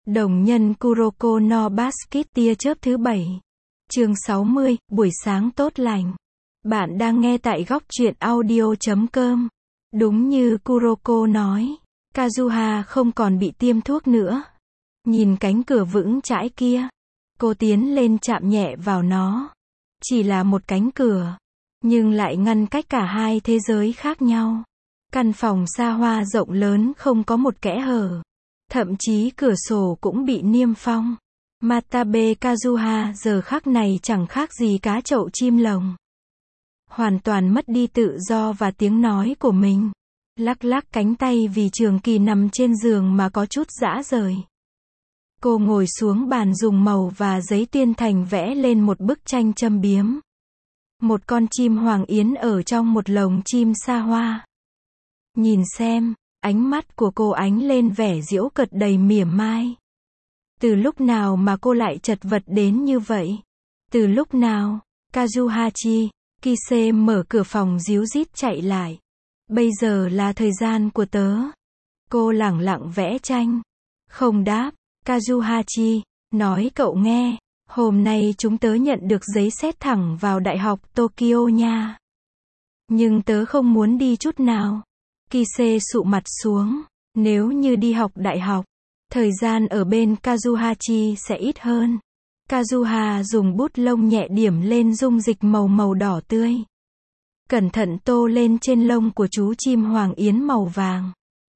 Đồng nhân Kuroko no Basket tia chớp thứ 7. Chương 60, buổi sáng tốt lành. Bạn đang nghe tại góc truyện audio.com. Đúng như Kuroko nói, Kazuha không còn bị tiêm thuốc nữa. Nhìn cánh cửa vững chãi kia, cô tiến lên chạm nhẹ vào nó. Chỉ là một cánh cửa, nhưng lại ngăn cách cả hai thế giới khác nhau. Căn phòng xa hoa rộng lớn không có một kẽ hở. Thậm chí cửa sổ cũng bị niêm phong. Matabe Kazuha giờ khắc này chẳng khác gì cá chậu chim lồng. Hoàn toàn mất đi tự do và tiếng nói của mình. Lắc lắc cánh tay vì Trường Kỳ nằm trên giường mà có chút rã rời. Cô ngồi xuống bàn dùng màu và giấy tuyên thành vẽ lên một bức tranh châm biếm. Một con chim hoàng yến ở trong một lồng chim xa hoa. Nhìn xem, ánh mắt của cô ánh lên vẻ giễu cợt đầy mỉa mai. Từ lúc nào mà cô lại chật vật đến như vậy? Từ lúc nào? Kazuhachi, Kise mở cửa phòng ríu rít chạy lại. Bây giờ là thời gian của tớ. Cô lẳng lặng vẽ tranh. Không đáp. Kazuhachi, nói cậu nghe, hôm nay chúng tớ nhận được giấy xét thẳng vào Đại học Tokyo nha. Nhưng tớ không muốn đi chút nào. Kise sụ mặt xuống. Nếu như đi học đại học, thời gian ở bên Kazuhachi sẽ ít hơn. Kazuha dùng bút lông nhẹ điểm lên dung dịch màu đỏ tươi. Cẩn thận tô lên trên lông của chú chim hoàng yến màu vàng.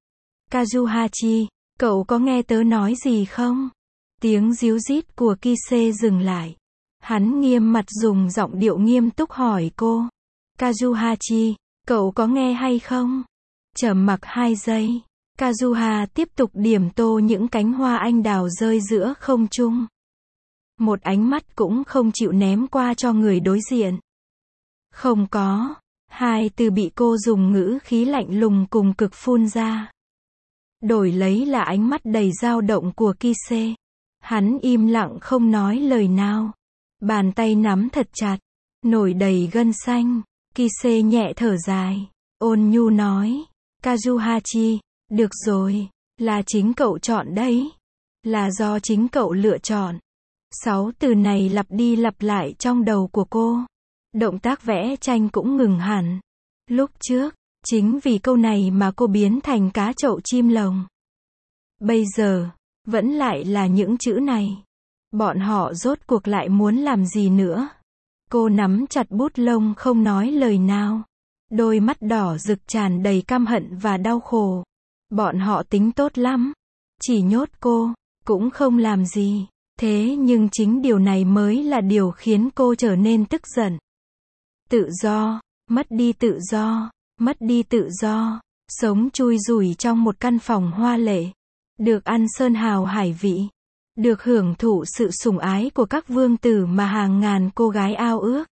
Kazuhachi, cậu có nghe tớ nói gì không? Tiếng ríu rít của Kise dừng lại. Hắn nghiêm mặt dùng giọng điệu nghiêm túc hỏi cô. Kazuhachi, cậu có nghe hay không? Trầm mặc 2 giây. Kazuha tiếp tục điểm tô những cánh hoa anh đào rơi giữa không trung. Một ánh mắt cũng không chịu ném qua cho người đối diện. Không có. 2 từ bị cô dùng ngữ khí lạnh lùng cùng cực phun ra. Đổi lấy là ánh mắt đầy dao động của Kise. Hắn im lặng không nói lời nào. Bàn tay nắm thật chặt. Nổi đầy gân xanh. Kise nhẹ thở dài. Ôn nhu nói. Kazuhachi, được rồi. Là chính cậu chọn đấy. Là do chính cậu lựa chọn. 6 từ này lặp đi lặp lại trong đầu của cô. Động tác vẽ tranh cũng ngừng hẳn. Lúc trước, chính vì câu này mà cô biến thành cá chậu chim lồng. Bây giờ, vẫn lại là những chữ này. Bọn họ rốt cuộc lại muốn làm gì nữa? Cô nắm chặt bút lông không nói lời nào. Đôi mắt đỏ rực tràn đầy căm hận và đau khổ. Bọn họ tính tốt lắm. Chỉ nhốt cô, cũng không làm gì. Thế nhưng chính điều này mới là điều khiến cô trở nên tức giận. Tự do, mất đi tự do, mất đi tự do. Sống chui rủi trong một căn phòng hoa lệ. Được ăn sơn hào hải vị. Được hưởng thụ sự sủng ái của các vương tử mà hàng ngàn cô gái ao ước.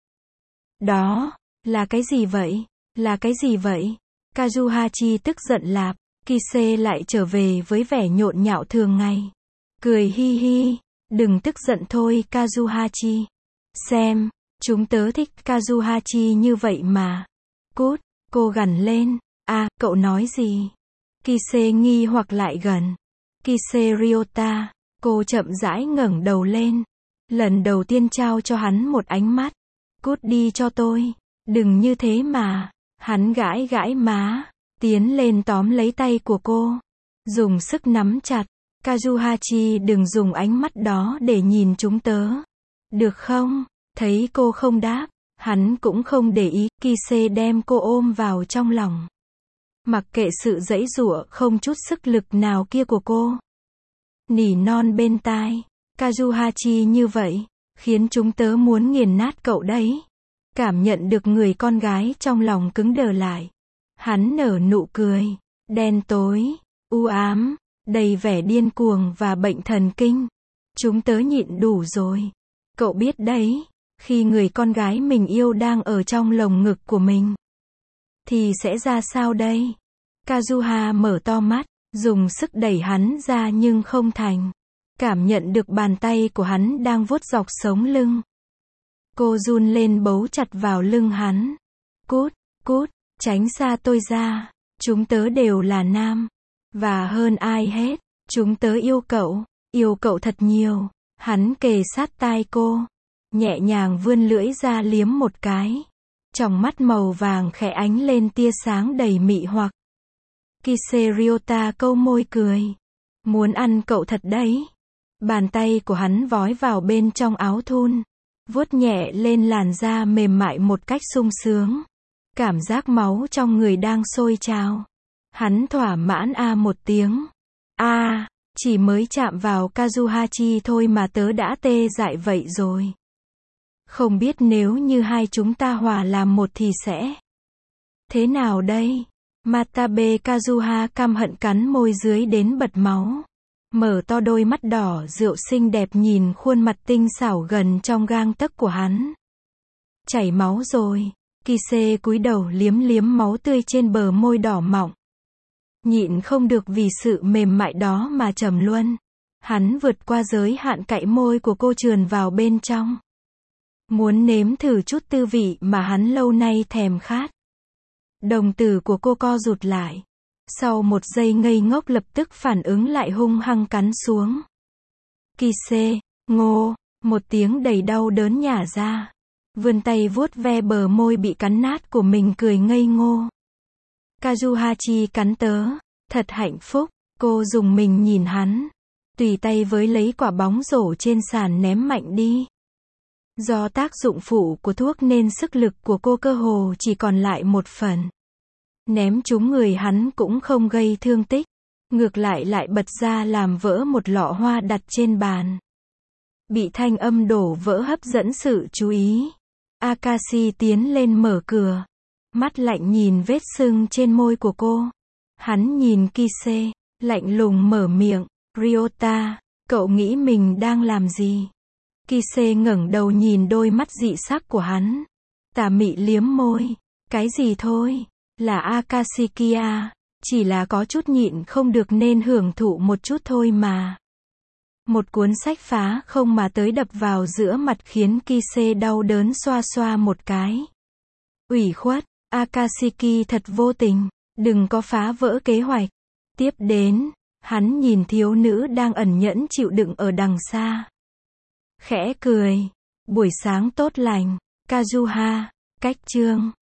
Đó, là cái gì vậy? Là cái gì vậy? Kazuhachi tức giận lạp. Kise lại trở về với vẻ nhộn nhạo thường ngày. Cười hi hi. Đừng tức giận thôi Kazuhachi. Xem, chúng tớ thích Kazuhachi như vậy mà. Cút, cô gằn lên. À, cậu nói gì? Kise nghi hoặc lại gần. Kise Ryota. Cô chậm rãi ngẩng đầu lên. Lần đầu tiên trao cho hắn một ánh mắt. Cút đi cho tôi. Đừng như thế mà. Hắn gãi gãi má. Tiến lên tóm lấy tay của cô. Dùng sức nắm chặt. Kazuhachi đừng dùng ánh mắt đó để nhìn chúng tớ. Được không? Thấy cô không đáp. Hắn cũng không để ý. Kise đem cô ôm vào trong lòng. Mặc kệ sự giãy giụa không chút sức lực nào kia của cô. Nỉ non bên tai. Kazuhachi như vậy, khiến chúng tớ muốn nghiền nát cậu đấy. Cảm nhận được người con gái trong lòng cứng đờ lại. Hắn nở nụ cười. Đen tối, u ám, đầy vẻ điên cuồng và bệnh thần kinh. Chúng tớ nhịn đủ rồi. Cậu biết đấy, khi người con gái mình yêu đang ở trong lồng ngực của mình, thì sẽ ra sao đây? Kazuha mở to mắt, dùng sức đẩy hắn ra nhưng không thành. Cảm nhận được bàn tay của hắn đang vuốt dọc sống lưng. Cô run lên bấu chặt vào lưng hắn. Cút, cút, tránh xa tôi ra. Chúng tớ đều là nam. Và hơn ai hết, chúng tớ yêu cậu. Yêu cậu thật nhiều. Hắn kề sát tai cô, nhẹ nhàng vươn lưỡi ra liếm một cái. Tròng mắt màu vàng khẽ ánh lên tia sáng đầy mị hoặc. Kise Ryota câu môi cười. Muốn ăn cậu thật đấy. Bàn tay của hắn vói vào bên trong áo thun, vuốt nhẹ lên làn da mềm mại một cách sung sướng. Cảm giác máu trong người đang sôi trào. Hắn thỏa mãn một tiếng. Chỉ mới chạm vào Kazuhachi thôi mà tớ đã tê dại vậy rồi. Không biết nếu như hai chúng ta hòa làm một thì sẽ thế nào đây? Matabe Kazuha căm hận cắn môi dưới đến bật máu. Mở to đôi mắt đỏ rượu xinh đẹp nhìn khuôn mặt tinh xảo gần trong gang tấc của hắn. Chảy máu rồi. Kise cúi đầu liếm liếm máu tươi trên bờ môi đỏ mọng. Nhịn không được vì sự mềm mại đó mà trầm luân. Hắn vượt qua giới hạn cạy môi của cô trườn vào bên trong. Muốn nếm thử chút tư vị mà hắn lâu nay thèm khát. Đồng tử của cô co rụt lại. Sau một giây ngây ngốc lập tức phản ứng lại hung hăng cắn xuống. Kise, ngô, một tiếng đầy đau đớn nhả ra. Vươn tay vuốt ve bờ môi bị cắn nát của mình cười ngây ngô. Kazuhachi cắn tớ, thật hạnh phúc, cô dùng mình nhìn hắn. Tùy tay với lấy quả bóng rổ trên sàn ném mạnh đi. Do tác dụng phụ của thuốc nên sức lực của cô cơ hồ chỉ còn lại một phần. Ném trúng người hắn cũng không gây thương tích. Ngược lại bật ra làm vỡ một lọ hoa đặt trên bàn. Bị thanh âm đổ vỡ hấp dẫn sự chú ý. Akashi tiến lên mở cửa. Mắt lạnh nhìn vết sưng trên môi của cô. Hắn nhìn Kise, lạnh lùng mở miệng. Ryota, cậu nghĩ mình đang làm gì? Kise ngẩng đầu nhìn đôi mắt dị sắc của hắn. Tà mị liếm môi. Cái gì thôi? Là Akashikia. Chỉ là có chút nhịn không được nên hưởng thụ một chút thôi mà. Một cuốn sách phá không mà tới đập vào giữa mặt khiến Kise đau đớn xoa xoa một cái. Ủy khuất, Akashiki thật vô tình, đừng có phá vỡ kế hoạch. Tiếp đến, hắn nhìn thiếu nữ đang ẩn nhẫn chịu đựng ở đằng xa. Khẽ cười, buổi sáng tốt lành, Kazuha, cách chương.